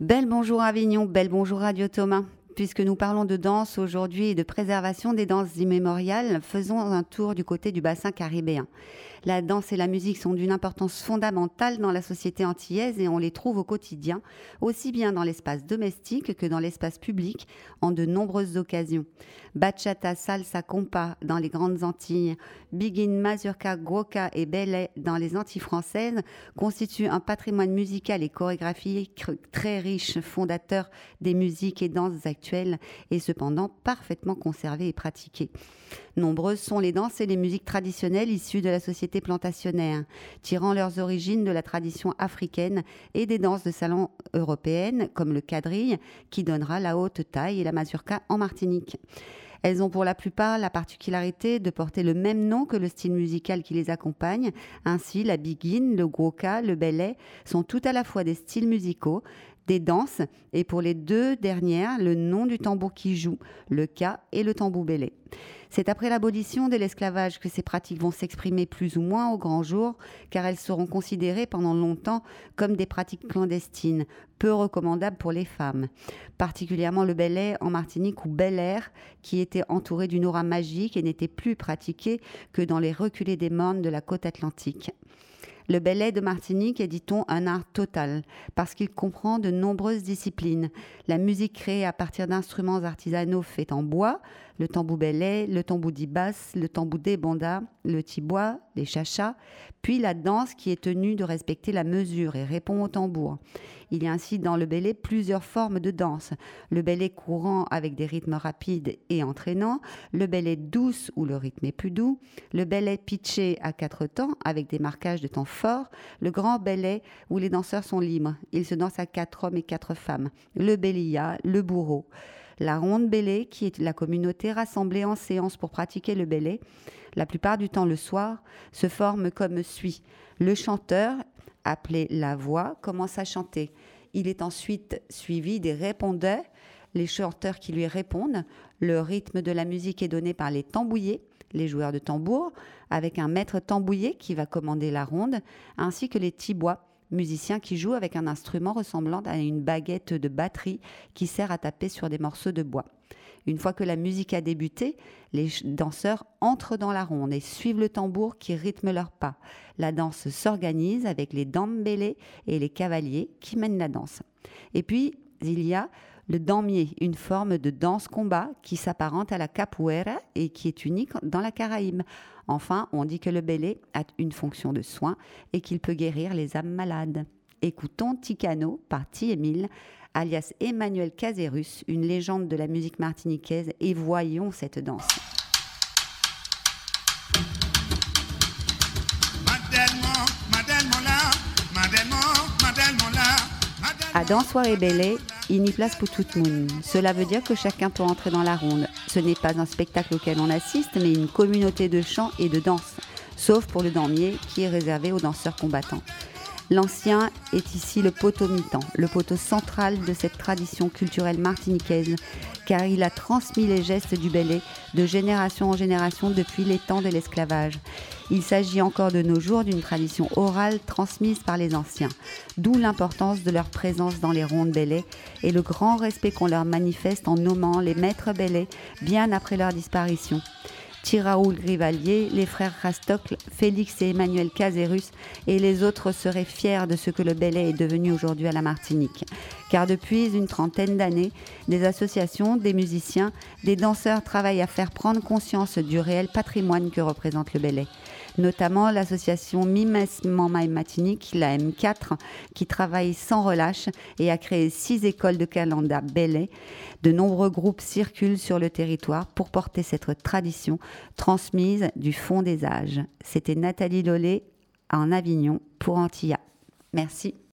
Bel bonjour Avignon, bel bonjour Radio Thomas. Puisque nous parlons de danse aujourd'hui et de préservation des danses immémoriales, faisons un tour du côté du bassin caribéen. La danse et la musique sont d'une importance fondamentale dans la société antillaise et on les trouve au quotidien, aussi bien dans l'espace domestique que dans l'espace public, en de nombreuses occasions. Bachata, salsa, compa dans les grandes Antilles, biguine, mazurka, guoka et belay dans les Antilles françaises constituent un patrimoine musical et chorégraphique très riche, fondateur des musiques et danses actuelles et cependant parfaitement conservées et pratiquées. Nombreuses sont les danses et les musiques traditionnelles issues de la société plantationnaire, tirant leurs origines de la tradition africaine et des danses de salon européennes comme le quadrille qui donnera la haute taille et la mazurka en Martinique. Elles ont pour la plupart la particularité de porter le même nom que le style musical qui les accompagne. Ainsi, la biguine, le guoka, le belay sont tout à la fois des styles musicaux, des danses, et pour les deux dernières, le nom du tambour qui joue, le ka et le tambour belay. C'est après l'abolition de l'esclavage que ces pratiques vont s'exprimer plus ou moins au grand jour, car elles seront considérées pendant longtemps comme des pratiques clandestines, peu recommandables pour les femmes. Particulièrement le belay en Martinique ou bel air, qui était entouré d'une aura magique et n'était plus pratiqué que dans les reculés des mornes de la côte atlantique. Le belay de Martinique est, dit-on, un art total, parce qu'il comprend de nombreuses disciplines. La musique créée à partir d'instruments artisanaux faits en bois, le tambour belay, le tambour dibas, le tambour débonda, le tibois, les chachas, puis la danse qui est tenue de respecter la mesure et répond au tambour. Il y a ainsi dans le belay plusieurs formes de danse. Le belay courant avec des rythmes rapides et entraînants, le belay douce où le rythme est plus doux, le belay pitché à 4 temps avec des marquages de temps forts, le grand belay où les danseurs sont libres. Il se danse à 4 hommes et 4 femmes, le belia, le bourreau. La ronde belay, qui est la communauté rassemblée en séance pour pratiquer le belay, la plupart du temps le soir, se forme comme suit. Le chanteur, appelé la voix, commence à chanter. Il est ensuite suivi des répondeurs, les chanteurs qui lui répondent. Le rythme de la musique est donné par les tambouillés, les joueurs de tambour, avec un maître tambouillé qui va commander la ronde, ainsi que les tibois, musiciens qui jouent avec un instrument ressemblant à une baguette de batterie qui sert à taper sur des morceaux de bois. Une fois que la musique a débuté, les danseurs entrent dans la ronde et suivent le tambour qui rythme leurs pas. La danse s'organise avec les dambélés et les cavaliers qui mènent la danse. Et puis, il y a le damier, une forme de danse-combat qui s'apparente à la capoeira et qui est unique dans la Caraïbe. Enfin, on dit que le belay a une fonction de soin et qu'il peut guérir les âmes malades. Écoutons Ticano par T-Émile, alias Emmanuel Caserus, une légende de la musique martiniquaise, et voyons cette danse. À Danse Soirée Belay, il n'y place pour tout le monde. Cela veut dire que chacun peut entrer dans la ronde. Ce n'est pas un spectacle auquel on assiste, mais une communauté de chant et de danse, sauf pour le damier qui est réservé aux danseurs combattants. L'ancien est ici le poteau mitant, le poteau central de cette tradition culturelle martiniquaise, car il a transmis les gestes du belay de génération en génération depuis les temps de l'esclavage. Il s'agit encore de nos jours d'une tradition orale transmise par les anciens, d'où l'importance de leur présence dans les rondes belay et le grand respect qu'on leur manifeste en nommant les maîtres belay bien après leur disparition. Raoul Grivalier, les frères Rastocle, Félix et Emmanuel Caserus et les autres seraient fiers de ce que le belay est devenu aujourd'hui à la Martinique. Car depuis une trentaine d'années, des associations, des musiciens, des danseurs travaillent à faire prendre conscience du réel patrimoine que représente le belay. Notamment l'association Mimes Mama et Martinique, la M4, qui travaille sans relâche et a créé 6 écoles de calenda belay. De nombreux groupes circulent sur le territoire pour porter cette tradition transmise du fond des âges. C'était Nathalie Lollet en Avignon pour Antilla. Merci.